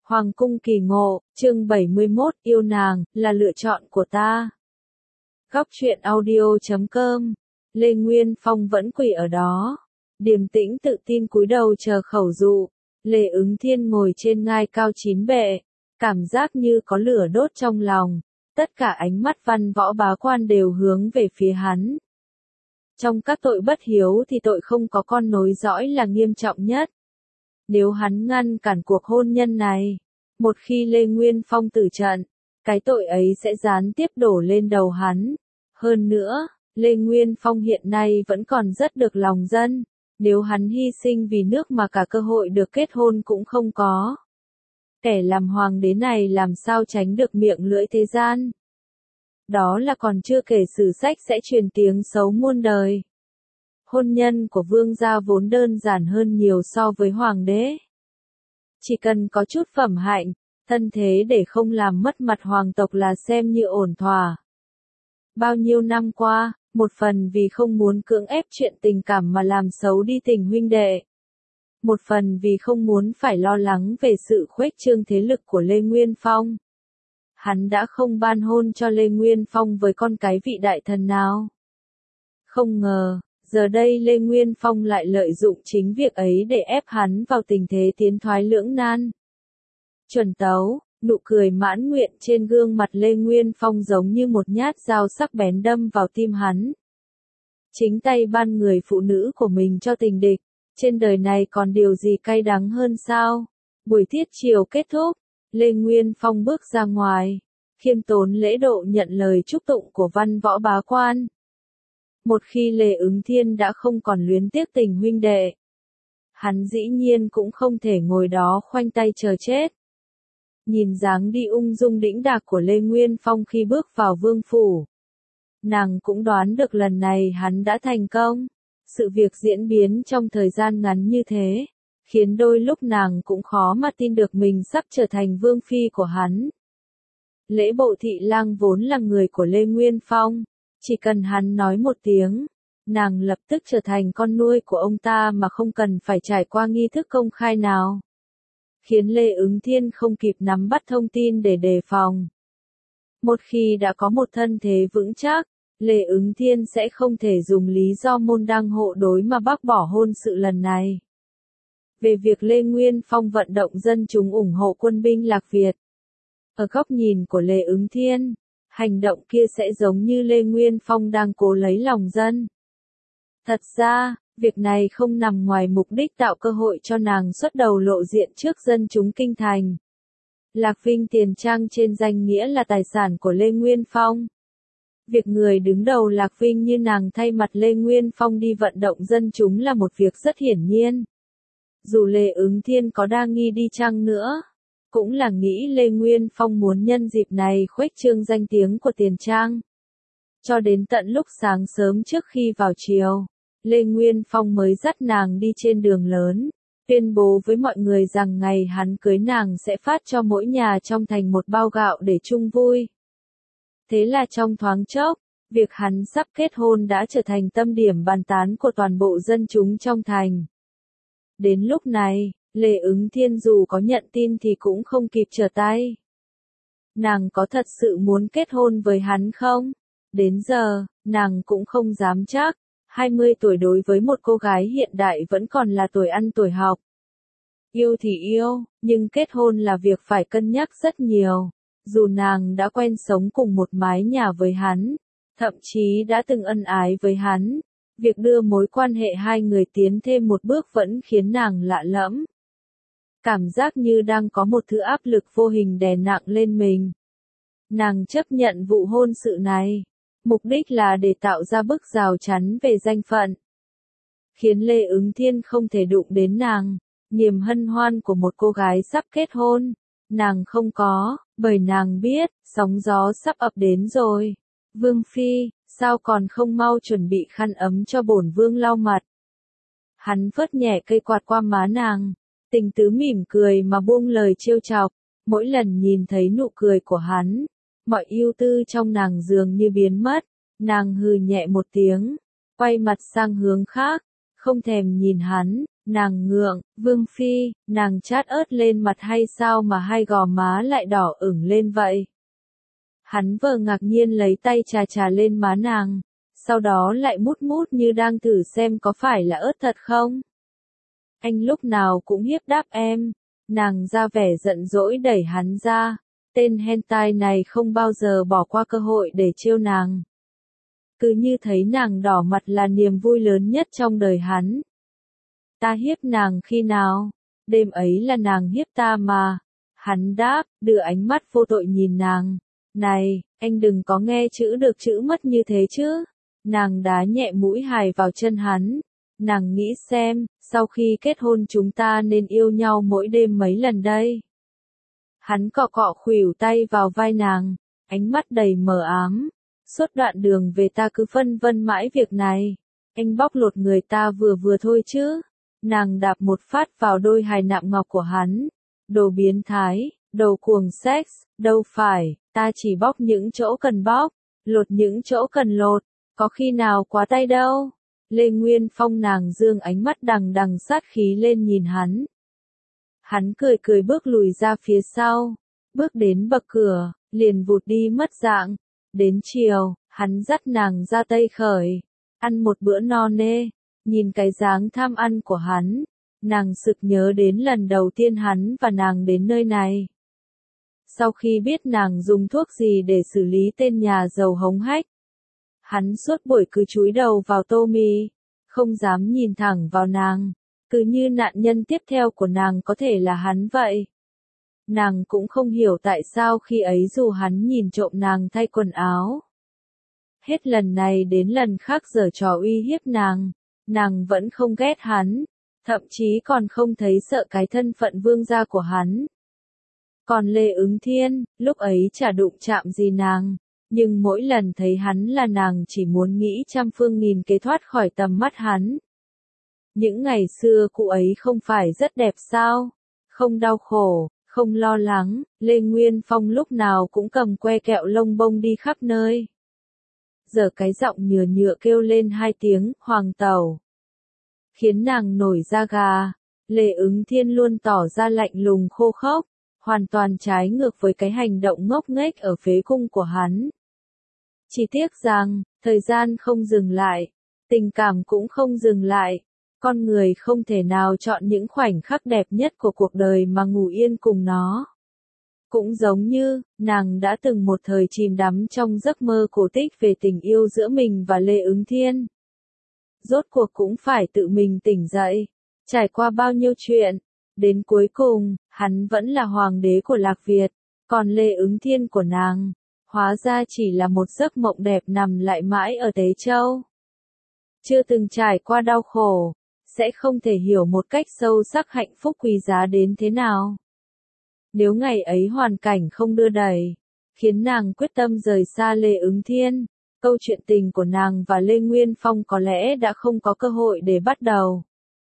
Hoàng cung kỳ ngộ, chương 71, yêu nàng, là lựa chọn của ta. Góc truyện audio.com. Lê Nguyên Phong vẫn quỳ ở đó. Điềm tĩnh tự tin cúi đầu chờ khẩu dụ. Lê Ứng Thiên ngồi trên ngai cao chín bệ. Cảm giác như có lửa đốt trong lòng. Tất cả ánh mắt văn võ bá quan đều hướng về phía hắn. Trong các tội bất hiếu thì tội không có con nối dõi là nghiêm trọng nhất. Nếu hắn ngăn cản cuộc hôn nhân này, một khi Lê Nguyên Phong tử trận, cái tội ấy sẽ gián tiếp đổ lên đầu hắn. Hơn nữa, Lê Nguyên Phong hiện nay vẫn còn rất được lòng dân, nếu hắn hy sinh vì nước mà cả cơ hội được kết hôn cũng không có. Kẻ làm hoàng đế này làm sao tránh được miệng lưỡi thế gian. Đó là còn chưa kể sử sách sẽ truyền tiếng xấu muôn đời. Hôn nhân của vương gia vốn đơn giản hơn nhiều so với hoàng đế. Chỉ cần có chút phẩm hạnh, thân thế để không làm mất mặt hoàng tộc là xem như ổn thỏa. Bao nhiêu năm qua, một phần vì không muốn cưỡng ép chuyện tình cảm mà làm xấu đi tình huynh đệ. Một phần vì không muốn phải lo lắng về sự khuếch trương thế lực của Lê Nguyên Phong. Hắn đã không ban hôn cho Lê Nguyên Phong với con cái vị đại thần nào. Không ngờ, giờ đây Lê Nguyên Phong lại lợi dụng chính việc ấy để ép hắn vào tình thế tiến thoái lưỡng nan. Chuẩn tấu, nụ cười mãn nguyện trên gương mặt Lê Nguyên Phong giống như một nhát dao sắc bén đâm vào tim hắn. Chính tay ban người phụ nữ của mình cho tình địch, trên đời này còn điều gì cay đắng hơn sao? Buổi tiết chiều kết thúc, Lê Nguyên Phong bước ra ngoài, khiêm tốn lễ độ nhận lời chúc tụng của văn võ bá quan. Một khi Lê Ứng Thiên đã không còn luyến tiếc tình huynh đệ, hắn dĩ nhiên cũng không thể ngồi đó khoanh tay chờ chết. Nhìn dáng đi ung dung đĩnh đạc của Lê Nguyên Phong khi bước vào vương phủ, nàng cũng đoán được lần này hắn đã thành công. Sự việc diễn biến trong thời gian ngắn như thế, khiến đôi lúc nàng cũng khó mà tin được mình sắp trở thành vương phi của hắn. Lễ bộ thị lang vốn là người của Lê Nguyên Phong, chỉ cần hắn nói một tiếng, nàng lập tức trở thành con nuôi của ông ta mà không cần phải trải qua nghi thức công khai nào. Khiến Lê Ứng Thiên không kịp nắm bắt thông tin để đề phòng. Một khi đã có một thân thế vững chắc, Lê Ứng Thiên sẽ không thể dùng lý do môn đăng hộ đối mà bác bỏ hôn sự lần này. Về việc Lê Nguyên Phong vận động dân chúng ủng hộ quân binh Lạc Việt, ở góc nhìn của Lê Ứng Thiên, hành động kia sẽ giống như Lê Nguyên Phong đang cố lấy lòng dân. Thật ra, việc này không nằm ngoài mục đích tạo cơ hội cho nàng xuất đầu lộ diện trước dân chúng kinh thành. Lạc Vinh Tiền Trang trên danh nghĩa là tài sản của Lê Nguyên Phong. Việc người đứng đầu Lạc Vinh như nàng thay mặt Lê Nguyên Phong đi vận động dân chúng là một việc rất hiển nhiên. Dù Lê Ứng Thiên có đa nghi đi chăng nữa, cũng là nghĩ Lê Nguyên Phong muốn nhân dịp này khuếch trương danh tiếng của Tiền Trang. Cho đến tận lúc sáng sớm trước khi vào chiều, Lê Nguyên Phong mới dắt nàng đi trên đường lớn, tuyên bố với mọi người rằng ngày hắn cưới nàng sẽ phát cho mỗi nhà trong thành một bao gạo để chung vui. Thế là trong thoáng chốc, việc hắn sắp kết hôn đã trở thành tâm điểm bàn tán của toàn bộ dân chúng trong thành. Đến lúc này, Lê Ứng Thiên dù có nhận tin thì cũng không kịp trở tay. Nàng có thật sự muốn kết hôn với hắn không? Đến giờ, nàng cũng không dám chắc. 20 tuổi đối với một cô gái hiện đại vẫn còn là tuổi ăn tuổi học. Yêu thì yêu, nhưng kết hôn là việc phải cân nhắc rất nhiều. Dù nàng đã quen sống cùng một mái nhà với hắn, thậm chí đã từng ân ái với hắn, việc đưa mối quan hệ hai người tiến thêm một bước vẫn khiến nàng lạ lẫm. Cảm giác như đang có một thứ áp lực vô hình đè nặng lên mình. Nàng chấp nhận vụ hôn sự này, mục đích là để tạo ra bức rào chắn về danh phận. Khiến Lê Ứng Thiên không thể đụng đến nàng, niềm hân hoan của một cô gái sắp kết hôn. Nàng không có, bởi nàng biết, sóng gió sắp ập đến rồi. Vương phi, sao còn không mau chuẩn bị khăn ấm cho bổn vương lau mặt. Hắn phất nhẹ cây quạt qua má nàng, tình tứ mỉm cười mà buông lời trêu chọc. Mỗi lần nhìn thấy nụ cười của hắn, mọi ưu tư trong nàng dường như biến mất. Nàng hừ nhẹ một tiếng, quay mặt sang hướng khác, không thèm nhìn hắn. Nàng ngượng, Vương Phi, nàng chát ớt lên mặt hay sao mà hai gò má lại đỏ ửng lên vậy? Hắn vờ ngạc nhiên lấy tay chà chà lên má nàng, sau đó lại mút mút như đang thử xem có phải là ớt thật không. Anh lúc nào cũng hiếp đáp em, nàng ra vẻ giận dỗi đẩy hắn ra, tên hentai này không bao giờ bỏ qua cơ hội để trêu nàng. Cứ như thấy nàng đỏ mặt là niềm vui lớn nhất trong đời hắn. Ta hiếp nàng khi nào? Đêm ấy là nàng hiếp ta mà. Hắn đáp, đưa ánh mắt vô tội nhìn nàng. Này, anh đừng có nghe chữ được chữ mất như thế chứ. Nàng đá nhẹ mũi hài vào chân hắn. Nàng nghĩ xem, sau khi kết hôn chúng ta nên yêu nhau mỗi đêm mấy lần đây. Hắn cọ cọ khuỷu tay vào vai nàng, ánh mắt đầy mờ ám. Suốt đoạn đường về ta cứ phân vân mãi việc này. Anh bóc lột người ta vừa vừa thôi chứ. Nàng đạp một phát vào đôi hài nạm ngọc của hắn. Đồ biến thái, đồ cuồng sex, đâu phải, ta chỉ bóc những chỗ cần bóc, lột những chỗ cần lột, có khi nào quá tay đâu. Lê Nguyên Phong nàng dương ánh mắt đằng đằng sát khí lên nhìn hắn. Hắn cười cười bước lùi ra phía sau, bước đến bậc cửa, liền vụt đi mất dạng. Đến chiều, hắn dắt nàng ra Tây Khởi, ăn một bữa no nê. Nhìn cái dáng tham ăn của hắn, nàng sực nhớ đến lần đầu tiên hắn và nàng đến nơi này. Sau khi biết nàng dùng thuốc gì để xử lý tên nhà giàu hống hách, hắn suốt buổi cứ chúi đầu vào tô mì, không dám nhìn thẳng vào nàng, cứ như nạn nhân tiếp theo của nàng có thể là hắn vậy. Nàng cũng không hiểu tại sao khi ấy dù hắn nhìn trộm nàng thay quần áo, hết lần này đến lần khác giở trò uy hiếp nàng vẫn không ghét hắn, thậm chí còn không thấy sợ cái thân phận vương gia của hắn. Còn Lê Ứng Thiên, lúc ấy chả đụng chạm gì nàng, nhưng mỗi lần thấy hắn là nàng chỉ muốn nghĩ trăm phương nghìn kế thoát khỏi tầm mắt hắn. Những ngày xưa cụ ấy không phải rất đẹp sao? Không đau khổ, không lo lắng, Lê Nguyên Phong lúc nào cũng cầm que kẹo lông bông đi khắp nơi. Giờ cái giọng nhừa nhựa kêu lên 2 tiếng, Hoàng tẩu, khiến nàng nổi da gà. Lê Ứng Thiên luôn tỏ ra lạnh lùng khô khốc, hoàn toàn trái ngược với cái hành động ngốc nghếch ở phế cung của hắn. Chỉ tiếc rằng, thời gian không dừng lại, tình cảm cũng không dừng lại, con người không thể nào chọn những khoảnh khắc đẹp nhất của cuộc đời mà ngủ yên cùng nó. Cũng giống như, nàng đã từng một thời chìm đắm trong giấc mơ cổ tích về tình yêu giữa mình và Lê Ứng Thiên. Rốt cuộc cũng phải tự mình tỉnh dậy, trải qua bao nhiêu chuyện, đến cuối cùng, hắn vẫn là hoàng đế của Lạc Việt, còn Lê Ứng Thiên của nàng, hóa ra chỉ là một giấc mộng đẹp nằm lại mãi ở Tế Châu. Chưa từng trải qua đau khổ, sẽ không thể hiểu một cách sâu sắc hạnh phúc quý giá đến thế nào. Nếu ngày ấy hoàn cảnh không đưa đẩy, khiến nàng quyết tâm rời xa Lê Ứng Thiên, câu chuyện tình của nàng và Lê Nguyên Phong có lẽ đã không có cơ hội để bắt đầu.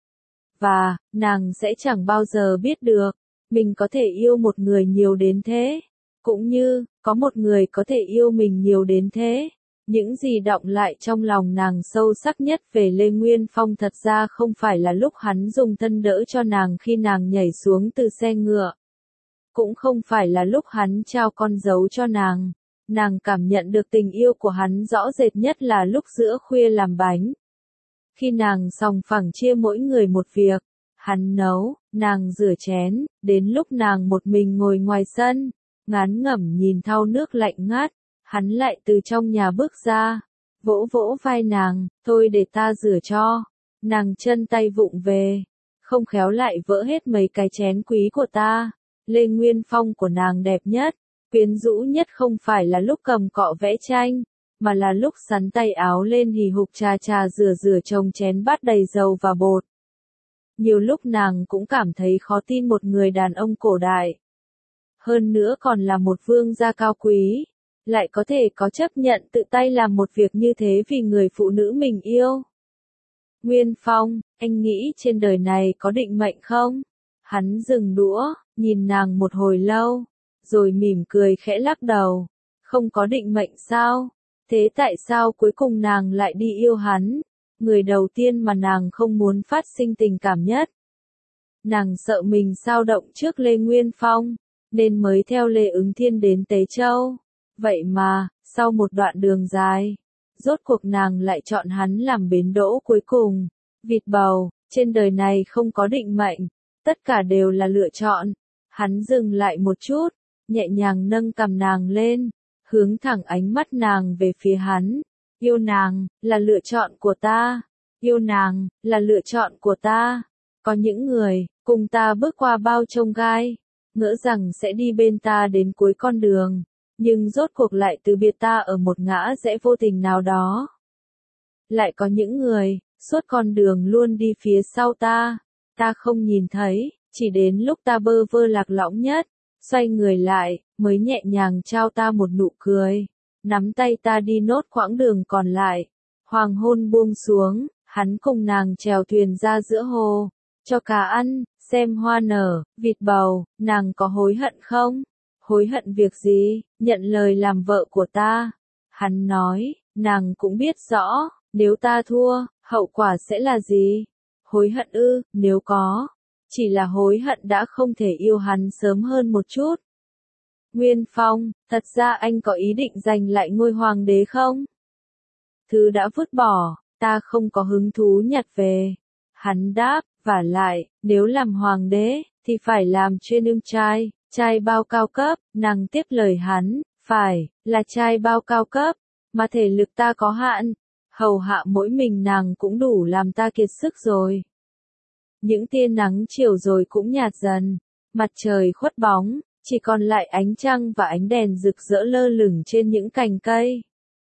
Và, nàng sẽ chẳng bao giờ biết được, mình có thể yêu một người nhiều đến thế, cũng như, có một người có thể yêu mình nhiều đến thế. Những gì đọng lại trong lòng nàng sâu sắc nhất về Lê Nguyên Phong thật ra không phải là lúc hắn dùng thân đỡ cho nàng khi nàng nhảy xuống từ xe ngựa. Cũng không phải là lúc hắn trao con dấu cho nàng cảm nhận được tình yêu của hắn rõ rệt nhất là lúc giữa khuya làm bánh. Khi nàng sòng phẳng chia mỗi người một việc, hắn nấu, nàng rửa chén, đến lúc nàng một mình ngồi ngoài sân, ngán ngẩm nhìn thau nước lạnh ngắt, hắn lại từ trong nhà bước ra, vỗ vỗ vai nàng, thôi để ta rửa cho. Nàng chân tay vụng về, không khéo lại vỡ hết mấy cái chén quý của ta. Lê Nguyên Phong của nàng đẹp nhất, quyến rũ nhất không phải là lúc cầm cọ vẽ tranh, mà là lúc sắn tay áo lên hì hục chà chà rửa chồng chén bát đầy dầu và bột. Nhiều lúc nàng cũng cảm thấy khó tin một người đàn ông cổ đại, hơn nữa còn là một vương gia cao quý, lại có thể có chấp nhận tự tay làm một việc như thế vì người phụ nữ mình yêu. Nguyên Phong, anh nghĩ trên đời này có định mệnh không? Hắn dừng đũa, nhìn nàng một hồi lâu, rồi mỉm cười khẽ lắc đầu. Không có định mệnh sao? Thế tại sao cuối cùng nàng lại đi yêu hắn? người đầu tiên mà nàng không muốn phát sinh tình cảm nhất. Nàng sợ mình xao động trước Lê Nguyên Phong, nên mới theo Lê Ứng Thiên đến Tế Châu. Vậy mà, sau một đoạn đường dài, rốt cuộc nàng lại chọn hắn làm bến đỗ cuối cùng. Vịt bầu, trên đời này không có định mệnh, tất cả đều là lựa chọn. Hắn dừng lại một chút, nhẹ nhàng nâng cằm nàng lên, hướng thẳng ánh mắt nàng về phía hắn. Yêu nàng, là lựa chọn của ta. Yêu nàng, là lựa chọn của ta. Có những người, cùng ta bước qua bao chông gai, ngỡ rằng sẽ đi bên ta đến cuối con đường, nhưng rốt cuộc lại từ biệt ta ở một ngã rẽ vô tình nào đó. Lại có những người, suốt con đường luôn đi phía sau ta không nhìn thấy, chỉ đến lúc ta bơ vơ lạc lõng nhất, xoay người lại, mới nhẹ nhàng trao ta một nụ cười, nắm tay ta đi nốt quãng đường còn lại. Hoàng hôn buông xuống, hắn cùng nàng chèo thuyền ra giữa hồ, cho cá ăn, xem hoa nở, vịt bầu, nàng có hối hận không? Hối hận việc gì? Nhận lời làm vợ của ta. Hắn nói, nàng cũng biết rõ, nếu ta thua, hậu quả sẽ là gì? Hối hận ư? Nếu có, chỉ là hối hận đã không thể yêu hắn sớm hơn một chút. Nguyên Phong, thật ra anh có ý định giành lại ngôi hoàng đế không? Thứ đã vứt bỏ, ta không có hứng thú nhặt về. Hắn đáp, vả lại, nếu làm hoàng đế, thì phải làm chuyên trai bao cao cấp. Nàng tiếp lời hắn, phải, là trai bao cao cấp, mà thể lực ta có hạn, hầu hạ mỗi mình nàng cũng đủ làm ta kiệt sức rồi. Những tia nắng chiều rồi cũng nhạt dần, mặt trời khuất bóng, chỉ còn lại ánh trăng và ánh đèn rực rỡ lơ lửng trên những cành cây.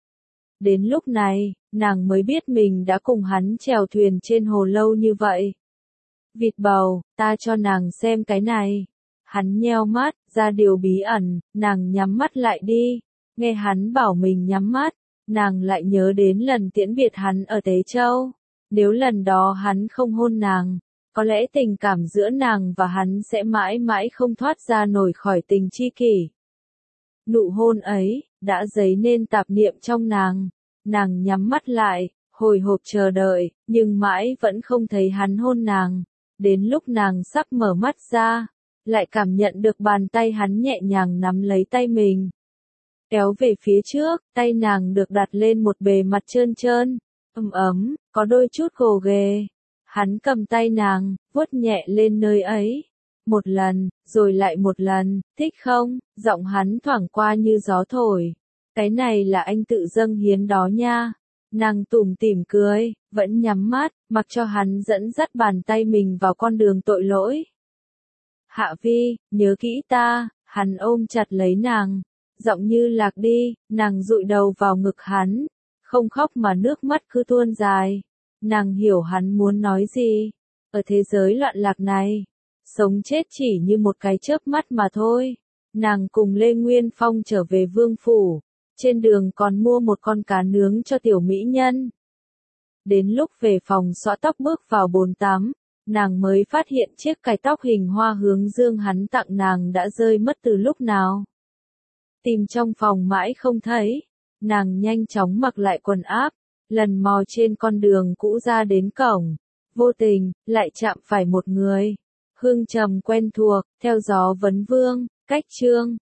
Đến lúc này, nàng mới biết mình đã cùng hắn chèo thuyền trên hồ lâu như vậy. Vịt bầu, ta cho nàng xem cái này. Hắn nheo mắt, ra điều bí ẩn, nàng nhắm mắt lại đi. Nghe hắn bảo mình nhắm mắt, nàng lại nhớ đến lần tiễn biệt hắn ở Tế Châu. Nếu lần đó hắn không hôn nàng, có lẽ tình cảm giữa nàng và hắn sẽ mãi mãi không thoát ra nổi khỏi tình tri kỷ. Nụ hôn ấy, đã dấy nên tạp niệm trong nàng. Nàng nhắm mắt lại, hồi hộp chờ đợi, nhưng mãi vẫn không thấy hắn hôn nàng. Đến lúc nàng sắp mở mắt ra, lại cảm nhận được bàn tay hắn nhẹ nhàng nắm lấy tay mình. Kéo về phía trước, tay nàng được đặt lên một bề mặt trơn trơn, ấm, có đôi chút gồ ghề. Hắn cầm tay nàng, vuốt nhẹ lên nơi ấy. Một lần, rồi lại một lần, thích không? Giọng hắn thoảng qua như gió thổi. Cái này là anh tự dâng hiến đó nha. Nàng tủm tỉm cười, vẫn nhắm mắt, mặc cho hắn dẫn dắt bàn tay mình vào con đường tội lỗi. Hạ Vi, nhớ kỹ ta, hắn ôm chặt lấy nàng, giọng như lạc đi, nàng dụi đầu vào ngực hắn, không khóc mà nước mắt cứ tuôn dài. Nàng hiểu hắn muốn nói gì. Ở thế giới loạn lạc này, sống chết chỉ như một cái chớp mắt mà thôi. Nàng cùng Lê Nguyên Phong trở về vương phủ, trên đường còn mua một con cá nướng cho tiểu mỹ nhân. Đến lúc về phòng xõa tóc bước vào bồn tắm, nàng mới phát hiện chiếc cài tóc hình hoa hướng dương hắn tặng nàng đã rơi mất từ lúc nào. Tìm trong phòng mãi không thấy, nàng nhanh chóng mặc lại quần áp, lần mò trên con đường cũ ra đến cổng, vô tình, lại chạm phải một người. Hương trầm quen thuộc, theo gió vấn vương, cách trương,